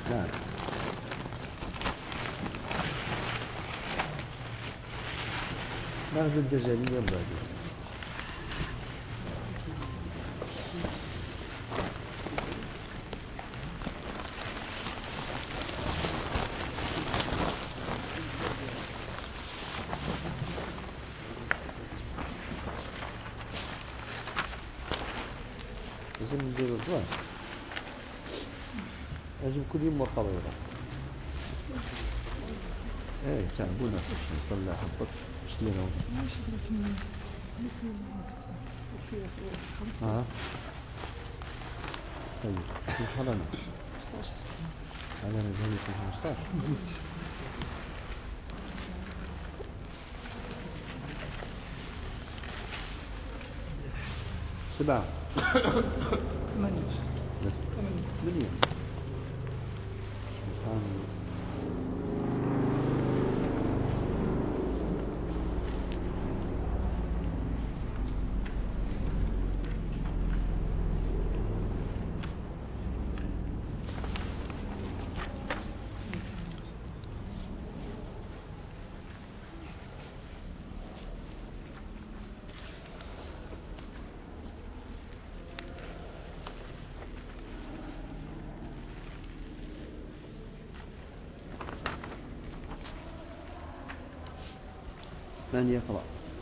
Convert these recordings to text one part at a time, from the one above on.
نعم. ناخذ الجزرية بعدين. لازم ندير الضوء، لازم كل يوم مرة بيضاء. ايه تعبونا نطلع حبك سلينا. طيب كيف حضرنا؟ 15 حضرنا الجميع في 15 7 8 سبحان الله. من يقرأ؟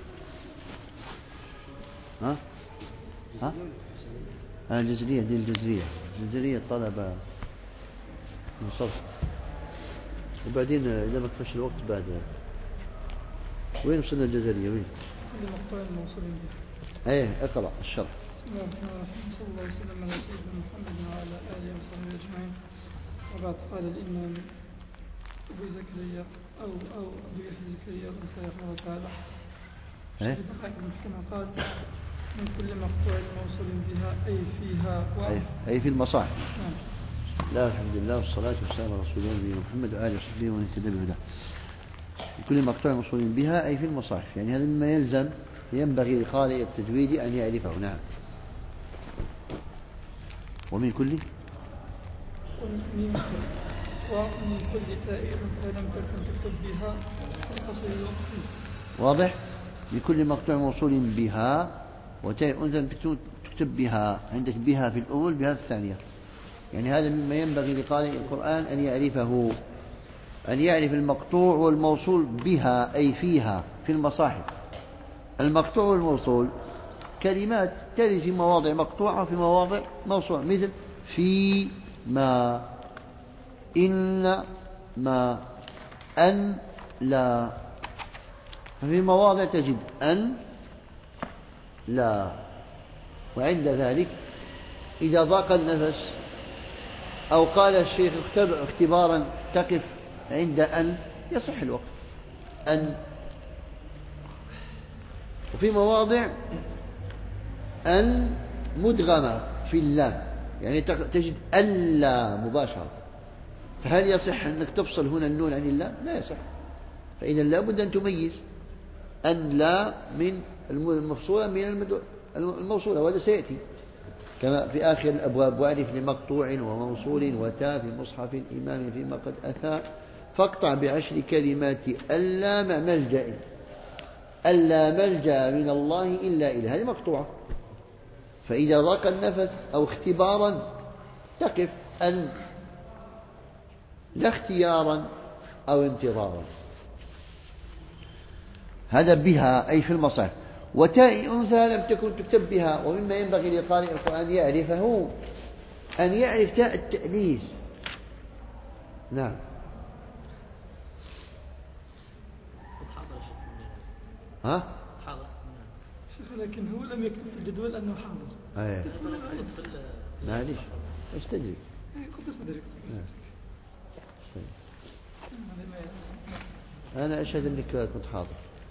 الجزرية دي الجزرية الطلبة من صف. وبعدين إذا ما كفاش الوقت بعد وين وصلنا الجزرية وين؟ كل مقطوع موصول به. ايه اقرأ الشرح. بسم الله الرحمن الرحيم. صلى الله وسلم على سيدنا محمد وعلى آله وصحبه أجمعين. وبعد قال الإمام أبو زكريا أو أبو يحيى زكريا الأنصاري رحمه الله تعالى في دقائق المحكمة قال من كل مقطوع موصول بها أي فيها أي في المصاحف. نعم. لا الحمد لله والصلاة والسلام على رسول الله محمد وآله وصحبه ومن اهتدى بهداه. كل مقطوع موصول بها أي في المصاحف، يعني هذا مما يلزم ينبغي لقارئ التجويد أن يعرفه. نعم. ومن كل تاء لم تكن تكتب بها القصر الوقفي. واضح؟ بكل مقطوع موصول بها وتاء أنثى تكتب بها، عندك بها في الأول بها في الثانية. يعني هذا مما ينبغي لقارئ القرآن أن يعرفه، أن يعرف المقطوع والموصول بها أي فيها في المصاحف. المقطوع والموصول كلمات ترد في مواضع مقطوعة وفي مواضع موصولة، مثل في ما، إن ما، أن لا. ففي مواضع تجد أن لا، وعند ذلك إذا ضاق النفس أو قال الشيخ اختبارا تقف عند أن يصح الوقف أن. وفي مواضع أن مدغمة في اللام، يعني تجد أن لا مباشرة. فهل يصح أنك تفصل هنا النون عن اللام؟ لا يصح. فإذا لابد أن تميز أن لا من المفصولة من الموصولة، وهذا سيأتي كما في آخر الأبواب. وألف لمقطوع وموصول وتاء في مصحف الإمام فيما قد أتى فاقطع ب10 كلمات ألا مع ملجأ، ألا ملجأ من الله إلا إليه، هذه مقطوعة. فإذا ضاق النفس أو اختبارا تقف أن، لا اختيارا أو انتظارا. هذا بها أي في المصاحف. وتاء أنثى لم تكن تكتب بها. ومما ينبغي لقارئ القرآن يعرفه أن يعرف تاء التأنيث. نعم. ها؟ حاضر. لكن هو لم يكتب في الجدول أنه حاضر. أيه. معليش استدرك. أنا أشهد أنك كنت حاضر.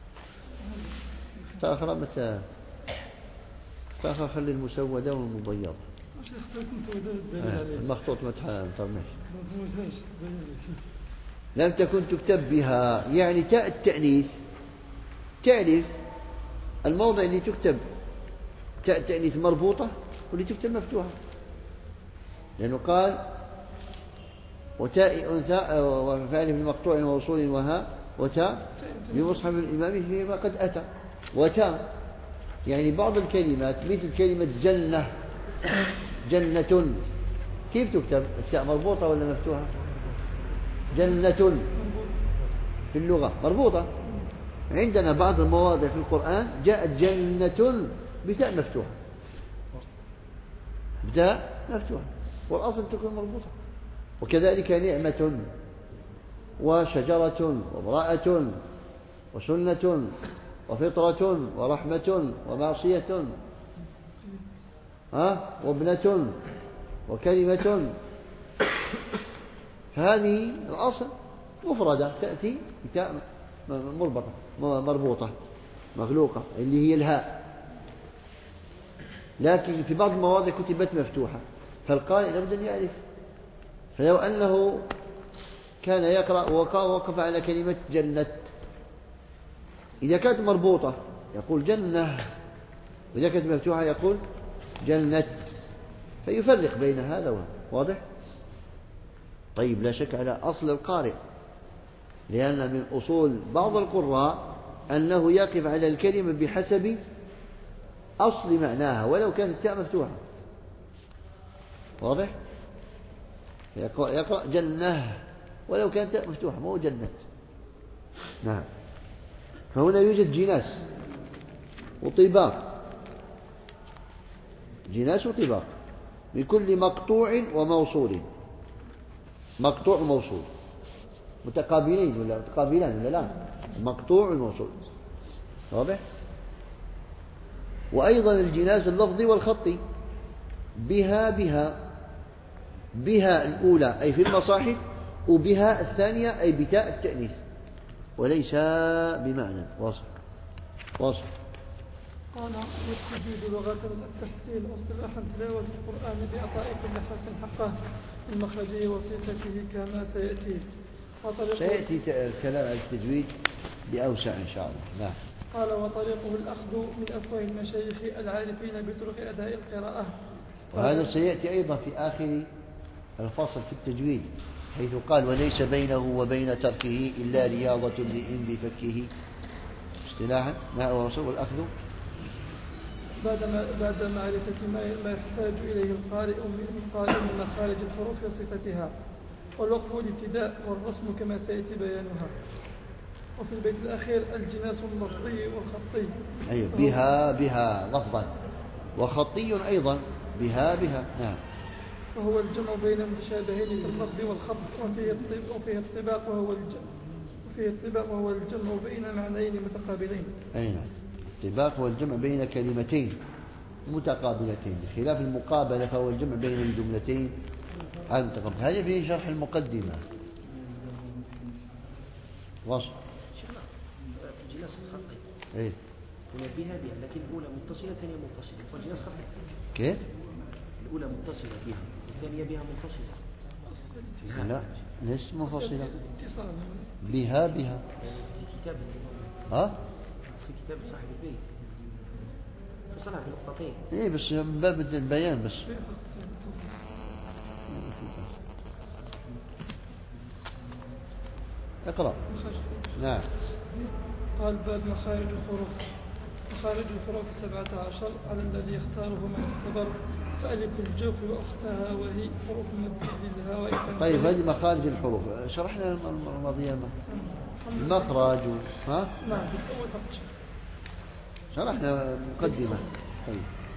تأخر متى؟ تأخر خلي المسودة والمبيضة. المخطوط ما ترميش. لم تكن تكتب بها، يعني تاء التأنيث تعرف الموضع اللي تكتب تاء التأنيث مربوطة واللي تكتب مفتوحة، لأنه قال وتاء أنثى وفعل بمقطوع ووصول وها وتاء بمصحف الإمام فيما قد أتى. وتاء يعني بعض الكلمات مثل كلمة جنة، جنة، كيف تكتب؟ التاء مربوطة ولا مفتوحة؟ جنة في اللغة مربوطة. عندنا بعض المواضع في القرآن جاءت جنة بتاء مفتوحة، بتاء مفتوحة، والأصل تكون مربوطة. وكذلك نعمة وشجرة وامرأة وسنة وفطرة ورحمة ومعصية وابنة وكلمة. هذه الأصل مفردة تأتي بتاء مربوطة مغلوقة اللي هي الهاء، لكن في بعض المواضع كتبت مفتوحة، فالقارئ لابد أن يعرف. فلو أنه كان يقرأ ووقف على كلمة جنة، إذا كانت مربوطة يقول جنة، وإذا كانت مفتوحة يقول جنة، فيفرق بين هذا وهذا. واضح؟ طيب، لا شك على أصل القارئ، لأن من أصول بعض القراء أنه يقف على الكلمة بحسب أصل معناها ولو كانت التاء مفتوحة. واضح؟ يقرأ جنة ولو كانت التاء مفتوحة، مو جنة. نعم. فهنا يوجد جناس وطباق، جناس وطباق بكل مقطوع وموصول. مقطوع وموصول متقابلين ولا متقابلان ولا لا؟ مقطوع والموصول. واضح؟ وأيضا الجناس اللفظي والخطي. بها بها الأولى أي في المصاحف، وبها الثانية أي بتاء التأنيث، وليس بمعنى. واصل. قال يستجيب لغة التحسين واصطلاحا تلاوة القرآن بإعطاء كل حرف حقه من مخرجه وصفته كما سيأتي الكلام عن التجويد بأوسع إن شاء الله. نعم. قال وطريقه الأخذ من أفواه المشايخ العارفين بطرق أداء القراءة. وهذا سيأتي أيضا في آخر الفصل في التجويد، حيث قال وليس بينه وبين تركه إلا رياضة امرئ بفكه اصطلاحا. ما هو الأخذ بعد معرفة ما يحتاج إليه القارئ من مخارج الحروف وصفتها، والوقف الابتداء والرسم كما سيأتي بيانها. وفي البيت الأخير الجناس اللفظي والخطي. أيوة، بها لفظا، وخطي أيضا بها. نعم. وهو الجمع بين المتشابهين في اللفظ والخط، وفيه الطباق وهو الجمع بين معنيين متقابلين. أي نعم. الطباق هو الجمع بين كلمتين متقابلتين، بخلاف المقابلة فهو الجمع بين الجملتين المتقابلتين. هذا في شرح المقدمة. وصل. شيخنا الجناس الخطي ايه هنا بها لكن الأولى متصلة الثانية منفصلة، والجناس خطي كيف؟ الأولى متصلة بها الثانية بها منفصلة. لا ليست منفصلة. بها في كتاب في كتاب صاحب البيت فصلها بنقطتين. ايه بس من باب البيان بس. اقرأ. نعم. قال باب مخارج الحروف. مخارج الحروف 17 على الذي يختاره من اختبر، فألف الجوف وأختها وهي حروف مد بالهواء. طيب هذه مخارج الحروف شرحنا الماضية. المخرج نعم في أول فقط شرحنا مقدمة. طيب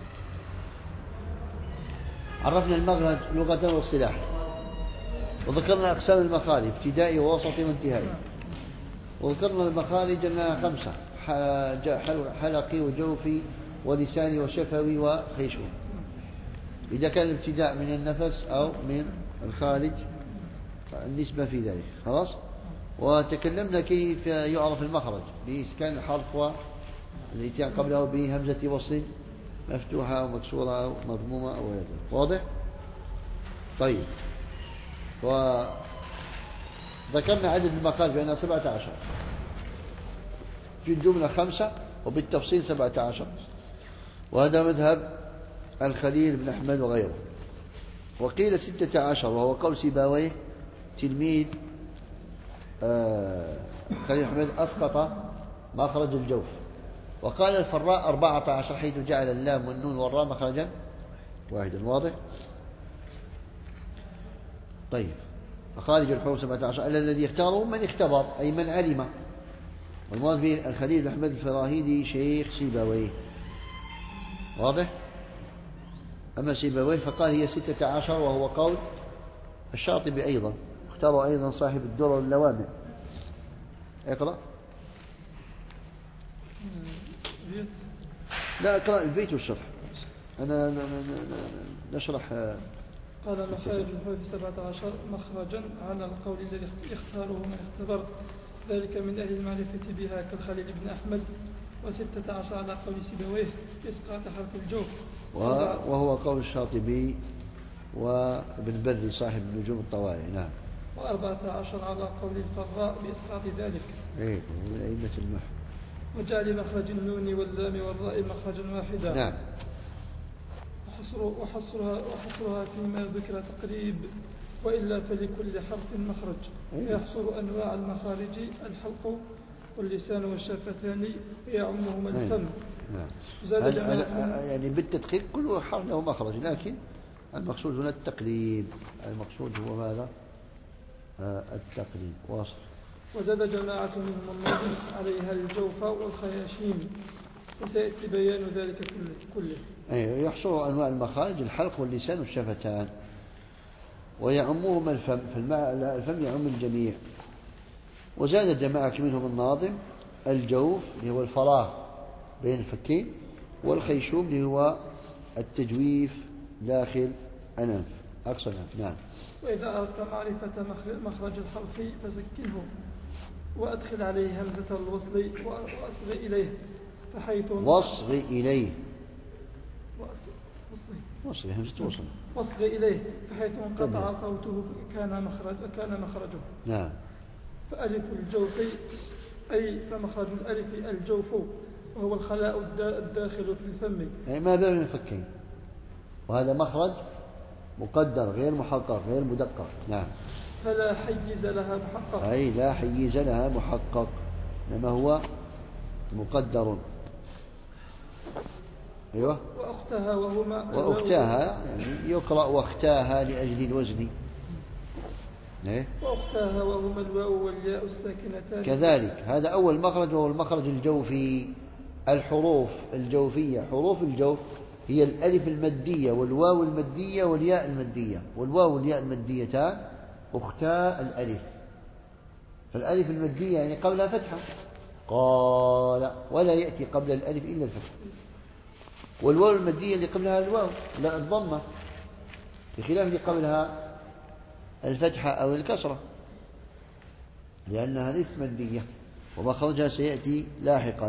عرفنا المخرج لغة واصطلاحا، وذكرنا أقسام المخارج ابتدائي ووسطي وانتهائي، وذكرنا المخارج أنها 5: حلقي وجوفي ولساني وشفوي وخيشوم، إذا كان الابتداء من النفس أو من الخارج النسبة في ذلك. خلاص. وتكلمنا كيف يعرف المخرج بإسكان الحرف والإتيان قبله بهمزة وصل مفتوحة أو مكسورة أو مضمومة أو غير ذلك. واضح؟ طيب، وذكرنا عدد المخارج بأنها 17 في الجملة 5 وبالتفصيل 17، وهذا مذهب الخليل بن أحمد وغيره. وقيل 16 وهو قول سيبويه تلميذ خليل أحمد أسقط مخرج الجوف، وقال الفراء 14 حيث جعل اللام والنون والراء مخرجا واحدا. واضح؟ طيب، خارج الحروف 17 الذي يختاره من اختبر أي من علم. والمراد به الخليل أحمد الفراهيدي شيخ سيبويه. واضح؟ أما سيبويه فقال هي 16 وهو قول الشاطبي أيضا، اختاره أيضا صاحب الدرر اللوامع. اقرأ. لا، اقرأ البيت والشرح، أنا نشرح. قال مخارج الحروف 17 مخرجا على القول الذي يختاره من اختبر ذلك من أهل المعرفة بها كالخليل بن أحمد، و16 على قول سيبويه إسقاط حرف الجوف، وهو قول الشاطبي وابن بري صاحب نجوم الطوائي. نعم. و14 على قول الفراء بإسقاط ذلك. إيه، من أئمة النحو. وجعل مخرج النون واللام والراء مخرجا واحدا. نعم. وحصرها فيما ذكر تقريب، وإلا فلكل حرف مخرج. ويحصر أنواع المخارج الحلق واللسان والشفتان ويعمهما الفم. يعني بالتدقيق كل حرف له مخرج، لكن المقصود هنا التقريب، المقصود هو ماذا؟ التقريب. واصل. وزاد جماعة منهم النظم عليها الجوف والخياشيم، وسيأتي بيان ذلك كله. يحصر أنواع المخارج الحلق واللسان والشفتان ويعمهما الفم، الفم يعم الجميع. وزاد جماعة منهم الناظم الجوف اللي هو الفراغ بين الفكين، والخيشوم اللي هو التجويف داخل الأنف، أقصى الأنف. نعم. وإذا أردت معرفة مخرج الحرف فسكنه وأدخل عليه همزة الوصل وأصغ إليه، فحيث وصغ إليه وصغ همزة وصل وصغ إليه فحيث انقطع صوته كان مخرجه. نعم. فألف الجوف أي فمخرج الألف الجوف، وهو الخلاء الداخل في الفم. أي ما بين الفكين، وهذا مخرج مقدر غير محقق غير مدقق. نعم. فلا حيز لها محقق، أي لا حيز لها محقق، إنما هو مقدر. أيوة. وأختها يعني يقرأ واختاها لأجل الوزن. وأختاها وهما الواو والياء الساكنتان كذلك. هذا أول مخرج وهو المخرج الجوفي. الحروف الجوفية، حروف الجوف هي الألف المدية والواو المدية والياء المدية، والواو والياء المديتان أختا الألف. فالألف المدية يعني قبلها فتحة، قال، ولا يأتي قبل الألف إلا الفتحة. والواو المدية اللي قبلها الواو لا الضمة، بخلاف اللي قبلها الفتحة أو الكسرة، لأنها ليست مدية ومخرجها سيأتي لاحقا.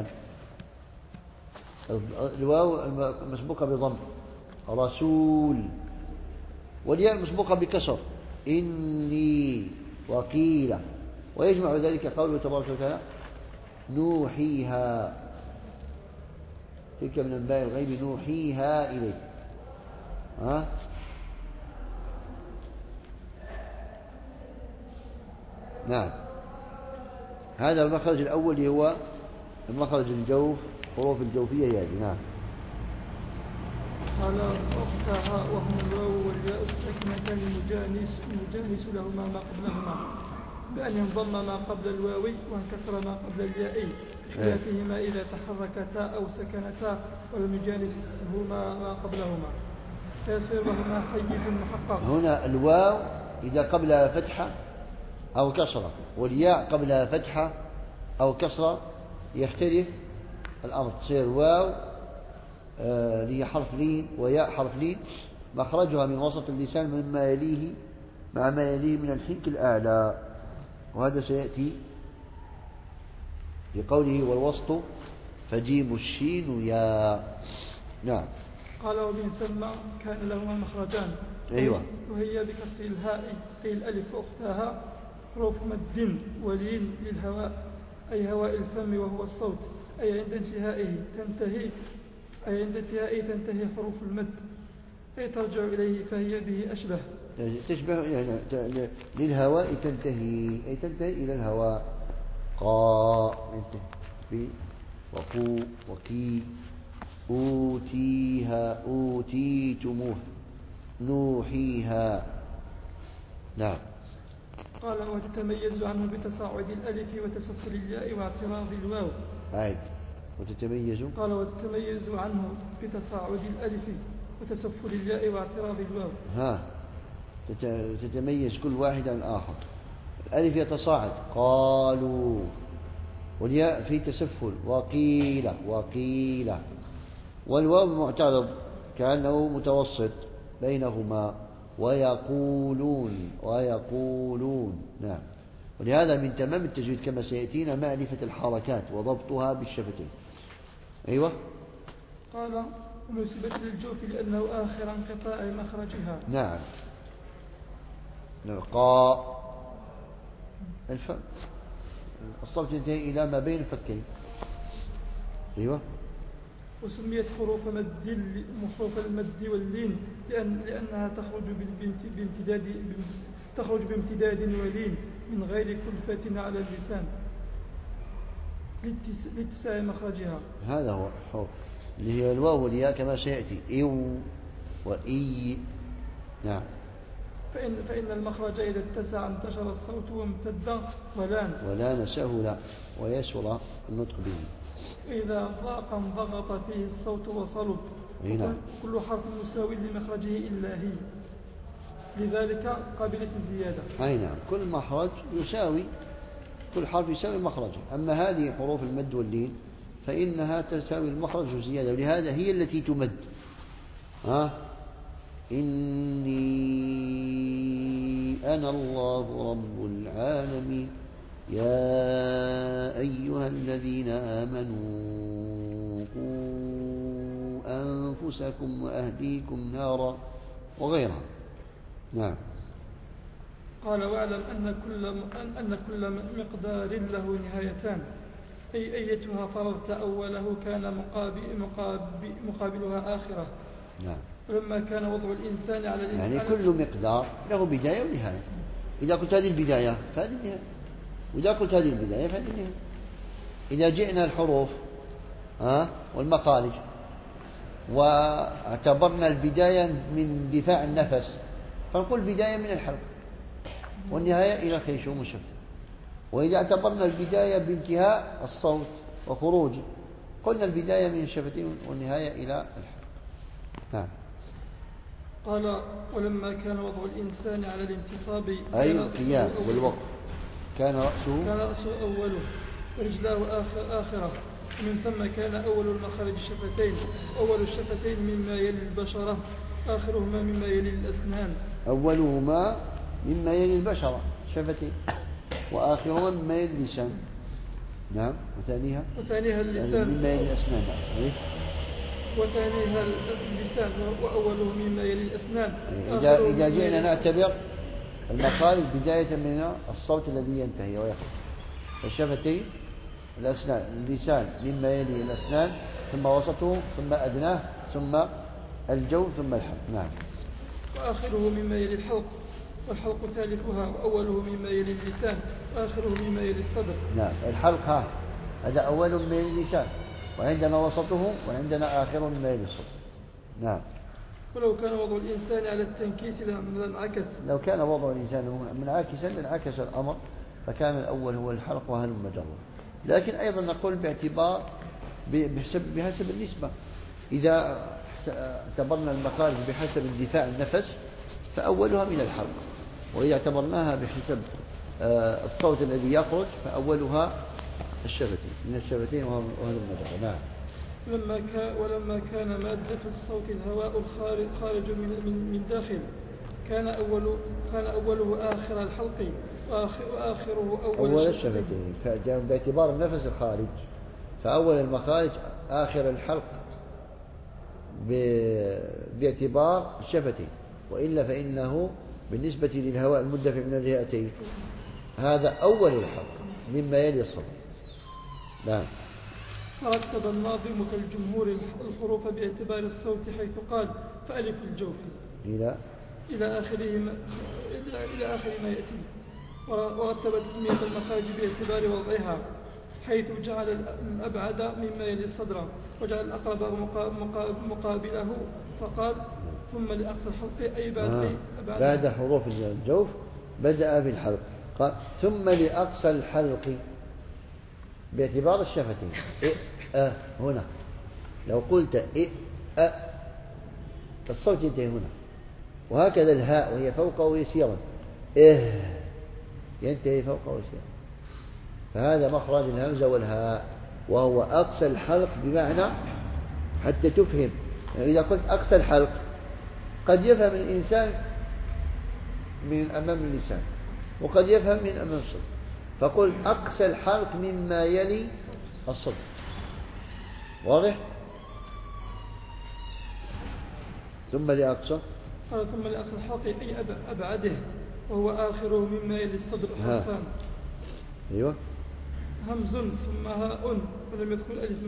الواو مسبوقة بضم رسول، والياء مسبوقة بكسر إني وقيل. ويجمع ذلك قوله تبارك وتعالى نوحيها، تلك من أنباء الغيب نوحيها إليك. نعم. هذا المخرج الأول هو المخرج الجوف، حروف الجوفية يعني. نعم. على أختها وهم الواو والياء الساكنتان المجانس لهما ما قبلهما، بأن ينضم ما قبل الواو وانكسر ما قبل الياء، بخلافهما إذا تحركتا أو سكنتا ولم يجانسهما ما قبلهما، فيصير لهما حيز محقق. هنا الواو إذا قبلها فتحة أو كسرة، والياء قبلها فتحة أو كسرة يختلف الأمر، تصير واو لي حرف لين وياء حرف لين، مخرجها من وسط اللسان مما يليه مع ما يليه من الحنك الأعلى، وهذا سيأتي بقوله والوسط فجيم الشين يا. نعم. قال ومن ثم كان لهما مخرجان. أيوة. وهي بكسر الهاء أي الألف وأختها حروف مد ولين للهواء أي هواء الفم وهو الصوت، أي عند انتهائه تنتهي حروف المد، أي ترجع إليه فهي به أشبه. تشبه يعني للهواء تنتهي، أي تنتهي إلى الهواء. قا ينتهي بي وقو وكي. أوتيها أوتيتموه نوحيها. نعم. قال وتتميز عنه بتصاعد الألف وتسفل الياء واعتراض الواو. عيد. وتتميز. قال وتتميز عنه بتصاعد الألف وتسفل الياء واعتراض الواو. ها تتميز كل واحد عن الآخر. الألف يتصاعد قالوا، والياء في تسفل وقيل وقيل، والواو معترض كأنه متوسط بينهما ويقولون ويقولون. نعم. ولهذا من تمام التجويد كما سيأتينا معرفة الحركات وضبطها بالشفتين. أيوة. قال ونسبت للجوف لأنه آخر انقطاع مخرجها. نعم. قاء الصوت ينتهي إلى ما بين الفكين. أيوة. وسميت حروف المد واللين لأنها تخرج بامتداد ولين من غير كلفة على اللسان لاتساع مخرجها. هذا هو الحروف اللي هي الواو والياء كما سيأتي إيو وإي. نعم. فإن المخرج إذا اتسع انتشر الصوت وامتد ولان سهل ويسر النطق به. وإذا ضاق انضغط فيه الصوت وصلب. كل حرف مساوي لمخرجه إلا هي، لذلك قابلة الزيادة. أي نعم. كل مخرج يساوي، كل حرف يساوي مخرجه. أما هذه حروف المد واللين فإنها تساوي المخرج زيادة، ولهذا هي التي تمد. إني أنا الله رب العالمين يا أيها الذين آمنوا قوا أنفسكم وأهليكم نارا وغيرها. نعم. قال واعلم أن كل مقدار له نهايتان، أي أيتها فرضت أوله كان مقابلها آخرة. نعم. ولما كان وضع الإنسان على الإنسان يعني كل مقدار له بداية ونهاية. إذا قلت هذه البداية فهذه النهاية، وإذا قلت هذه البداية فهذه النهاية. إذا جئنا الحروف والمخارج واعتبرنا البداية من دفاع النفس فنقول بداية من الحلق والنهاية إلى الخيشوم والشفتين. وإذا اعتبرنا البداية بانتهاء الصوت وخروجه قلنا البداية من الشفتين والنهاية إلى الحلق. نعم. قال ولما كان وضع الإنسان على الانتصاب أي القيام والوقف كان رأسه أوله ورجلاه آخرة، ومن ثم كان أول المخارج الشفتين، أول الشفتين مما يلي البشرة، آخرهما مما يلي الأسنان. أولهما مما يلي البشرة شفتين، وآخرهما مما يلي اللسان. نعم. وثانيها اللسان مما يلي الأسنان. وثانيها اللسان وأوله مما يلي الأسنان. إذا جئنا نعتبر المخارج بداية من الصوت الذي ينتهي ويخرج، الشفتين الأسنان، اللسان مما يلي الأسنان ثم وسطه ثم أدناه ثم الجوف ثم الحلق. نعم. وآخره مما يلي الحلق، والحلق ثالثها، وأوله مما يلي اللسان وآخره مما يلي الصدر. نعم. الحلق هذا أول مما يلي اللسان، وعندنا وسطه وعندنا آخره مما يلي الصدر. نعم. ولو كان وضع الإنسان على التنكيس لانعكس. لو كان وضع الإنسان منعكسا لانعكس الأمر، فكان الأول هو الحلق وهلم جرا. لكن أيضا نقول باعتبار بحسب النسبة. إذا اعتبرنا المخارج بحسب اندفاع النفس فأولها من الحلق، وإذا اعتبرناها بحسب الصوت الذي يخرج فأولها الشفتين، من الشفتين وهلم جرا. نعم. ولما كان مادة الصوت الهواء الخارج من داخل كان أوله آخر الحلق وآخره أول الشفتين. باعتبار النفس الخارج فأول المخارج آخر الحلق باعتبار الشفتين، وإلا فإنه بالنسبة للهواء المدفع من الرئتين هذا أول الحلق مما يلي الصدر. نعم. فرتب الناظم كالجمهور الحروف باعتبار الصوت حيث قال فألف الجوف. إلى إلى آخر ما يأتي. ورتب تسمية المخارج باعتبار وضعها، حيث جعل الأبعد مما يلي الصدر وجعل الأقرب مقابله، فقال ثم لأقصى الحلق أي بعد حروف الجوف بدأ بالحلق، قال ثم لأقصى الحلق باعتبار الشفتين. هنا لو قلت الصوت ينتهي هنا، وهكذا الهاء وهي فوقه يسيرا ينتهي فوقه يسيرا، فهذا مخرج الهمزة والهاء، وهو أقصى الحلق بمعنى حتى تفهم. يعني إذا قلت أقصى الحلق قد يفهم الإنسان من أمام اللسان وقد يفهم من أمام الصدر، فقل أقصى الحلق مما يلي الصدر. واضح؟ ثم لأقصى ثم لأقصى الحلق أي أبعده، وهو آخره مما يلي الصدر حرفان. أيوة. همز ثم هاء ولم يدخل الألف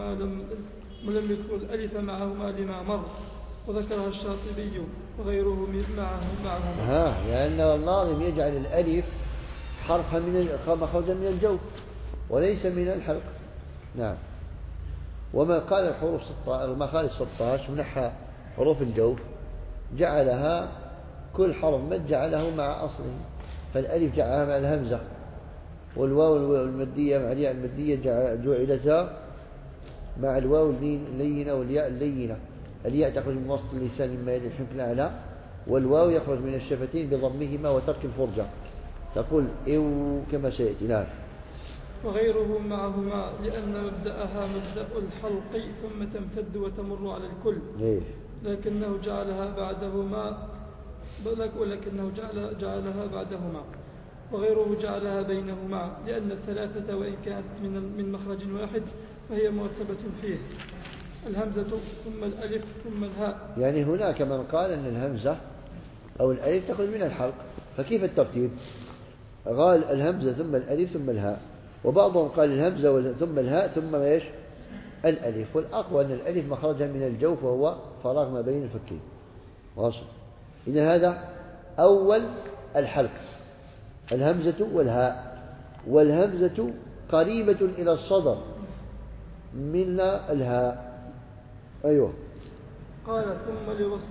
معهما لما مر، وذكرها الشاطبي وغيره معهما. لأن الناظم يجعل الألف حرفا مخرجا من الجوف وليس من الحلق. نعم. وما قال الحروف المخارج 16 ونحى حروف الجوف جعلها كل حرف مد جعله مع أصله، فالألف جعلها مع الهمزة، والواو المادية مع الياء المادية جعلتها مع الواو اللينة والياء اللينة. الياء تخرج من وسط اللسان مما يلي الحنك الأعلى، والواو يخرج من الشفتين بضمهما وترك الفرجة، تقول كما سيأتي. نعم. وغيره معهما لأن مبدأها مبدأ الحلق ثم تمتد وتمر على الكل. لكنه جعلها بعدهما، وغيره جعلها بينهما، لأن الثلاثة وإن كانت من مخرج واحد فهي مرتبة فيه، الهمزة ثم الألف ثم الهاء. يعني هناك من قال أن الهمزة أو الألف تخرج من الحلق، فكيف الترتيب؟ قال الهمزة ثم الألف ثم الهاء، وبعضهم قال الهمزة ثم الهاء ثم ايش؟ الألف، والأقوى أن الألف مخرجها من الجوف وهو فراغ ما بين الفكين. واصل. إذا هذا أول الحلق، الهمزة والهاء، والهمزة قريبة إلى الصدر من الهاء. أيوه. قال ثم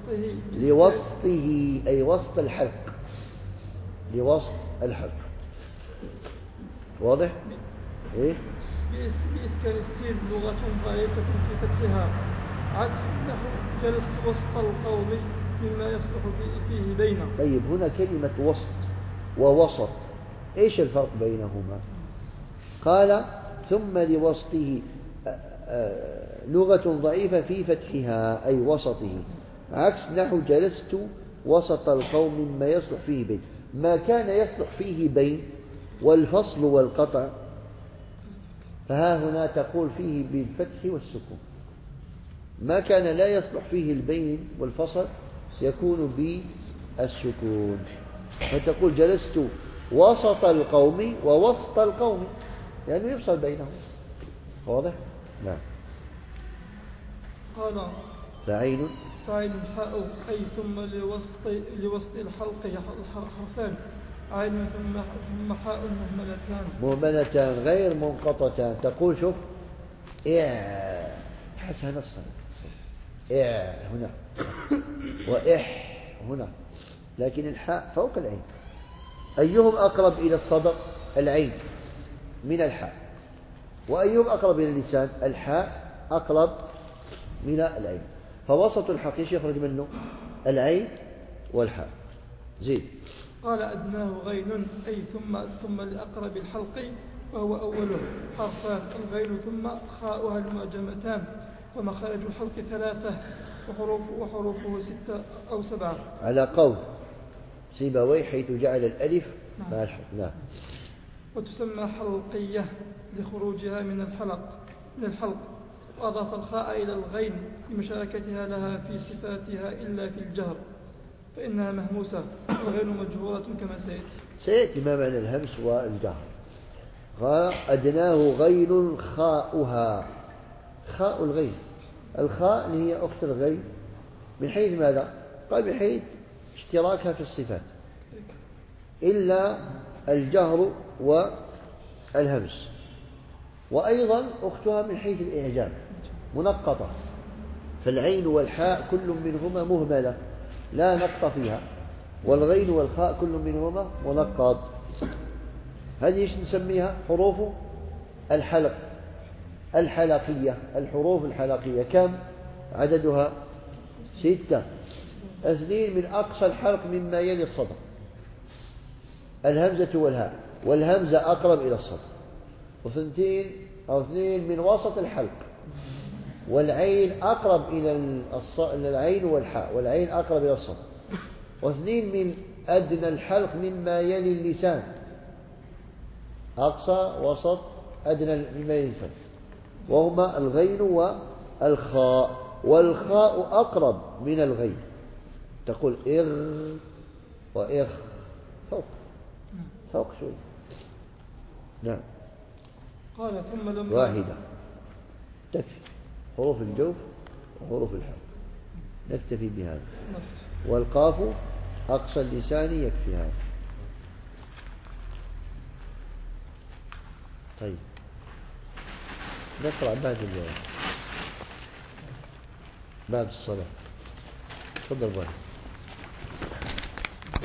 لوسطه أي وسط الحلق، لوسط الحلق. واضح؟ بإسكان السين لغة ضعيفة في فتحها، عكس نحو جلست وسط القوم مما يصلح فيه بين. طيب هنا كلمة وسط ووسط إيش الفرق بينهما؟ قال ثم لوسطه لغة ضعيفة في فتحها أي وسطه، عكس نحو جلست وسط القوم مما يصلح فيه بين. ما كان يصلح فيه بين والفصل والقطع فها هنا تقول فيه بالفتح والسكون، ما كان لا يصلح فيه البين والفصل يكون بالسكون، فتقول جلست وسط القوم ووسط القوم لأنه يفصل بينهم. واضح؟ نعم. قال فعين حاء أي ثم لوسط الحلق حرفان، عين ثم حاء مهملتان غير منقطتان. تقول شوف حسها نصا هنا وإح هنا، لكن الحاء فوق العين. أيهم أقرب إلى الصدر؟ العين من الحاء. وأيهم أقرب إلى اللسان؟ الحاء أقرب من العين، فوسط الحقيقي يخرج منه العين والحاء. زيد. قال أدناه غين أي ثم لأقرب الحلق وهو أوله حرفان، الغين ثم خاؤها المعجمتان، ومخارج الحلق 3 وحروفه 6 أو 7 على قول سيبويه حيث جعل الألف مع الحلق. نعم. وتسمى حلقية لخروجها من الحلق، وأضاف الخاء إلى الغين لمشاركتها لها في صفاتها إلا في الجهر فإنها مهموسة، والغين مجهورة كما سيأتي ما معنى الهمس والجهر. أدناه غين خاؤها، خاء الغين، الخاء اللي هي أخت الغين من حيث ماذا؟ قال من حيث اشتراكها في الصفات إلا الجهر والهمس، وأيضا أختها من حيث الإعجاب منقطة، فالعين والحاء كل منهما مهملة لا نقط فيها، والغين والخاء كل منهما منقط. هذه ايش نسميها؟ حروف الحلق الحلقية. الحروف الحلقية كم عددها؟ 6. 2 من أقصى الحلق مما يلي الصدر، الهمزة والهاء، والهمزة أقرب إلى الصدر، وثنتين أو 2 من وسط الحلق، والعين أقرب إلى العين والحاء، والعين أقرب إلى الصدر، و2 من أدنى الحلق مما يلي اللسان، أقصى وسط أدنى مما يلي اللسان، وهما الغين والخاء، والخاء أقرب من الغين، تقول إغ وإخ، فوق شوي. نعم. قال ثم لما واحدة تكفي، حروف الجوف وحروف الحلق نكتفي بهذا، والقاف أقصى اللسان يكفي هذا. طيب نقرأ بعد الصلاة. تفضل بقى.